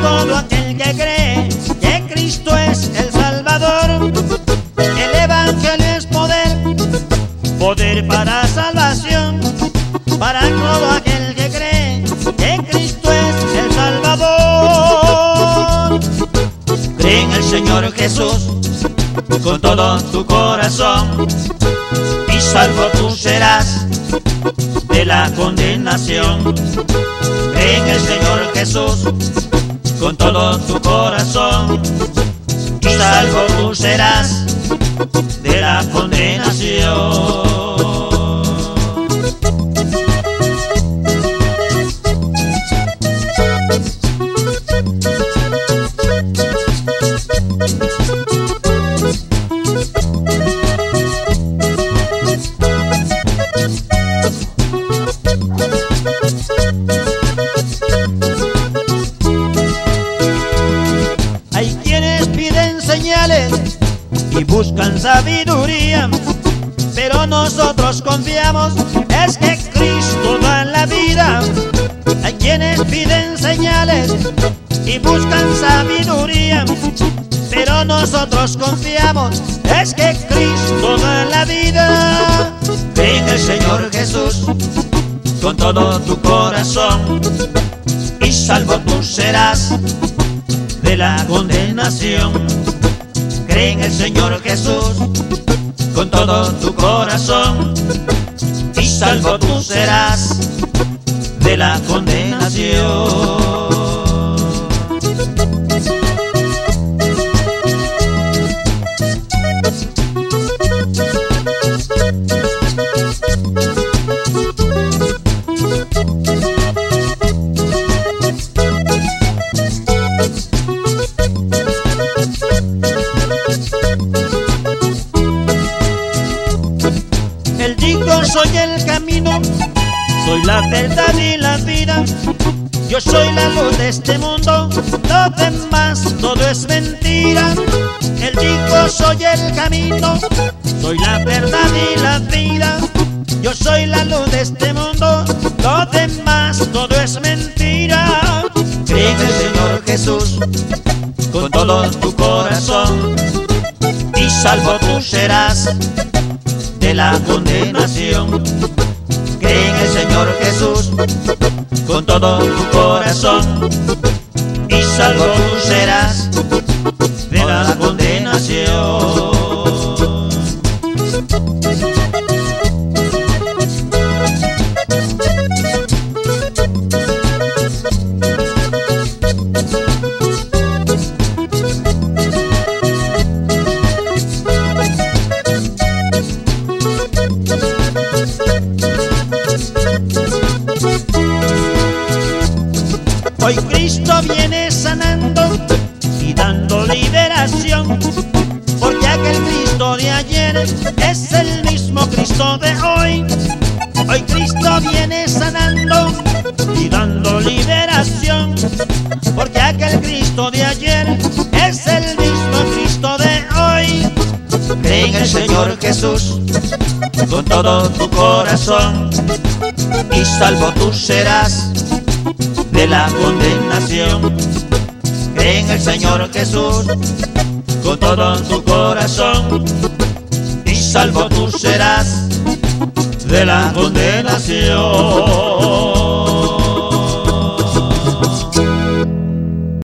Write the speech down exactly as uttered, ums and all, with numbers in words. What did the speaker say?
todo aquel que cree que Cristo es el Salvador. El Evangelio es poder, poder para salvación, para todo aquel que cree que Cristo es el Salvador. Cree en el Señor Jesús con todo tu corazón y salvo tú serás de la condenación. Cree en el Señor Jesús con todo tu corazón y salvo tú serás de la condenación. Hay quienes piden señales y buscan sabiduría, pero nosotros confiamos, es que Cristo da la vida. Hay quienes piden señales y buscan sabiduría, pero nosotros confiamos, es que Cristo da la vida. Cree en el Señor Jesús con todo tu corazón y salvo tú serás de la condenación. Cree en el Señor Jesús con todo tu corazón y salvo tú serás de la condenación. Él dijo: soy el camino, soy la verdad y la vida, yo soy la luz de este mundo, lo demás todo es mentira. Él dijo: soy el camino, soy la verdad y la vida, yo soy la luz de este mundo, lo demás todo es mentira. Cree en el Señor Jesús con todo tu corazón y salvo tú serás de la condenación. Cree en el Señor Jesús con todo tu corazón y salvo tú serás de la condenación. Hoy Cristo viene sanando y dando liberación, porque aquel Cristo de ayer es el mismo Cristo de hoy. Hoy Cristo viene sanando y dando liberación, porque aquel Cristo de ayer es el mismo Cristo de hoy. Cree en el Señor Jesús con todo tu corazón y salvo tú serás de la condenación. Cree en el Señor Jesús con todo tu corazón y salvo tú serás de la condenación.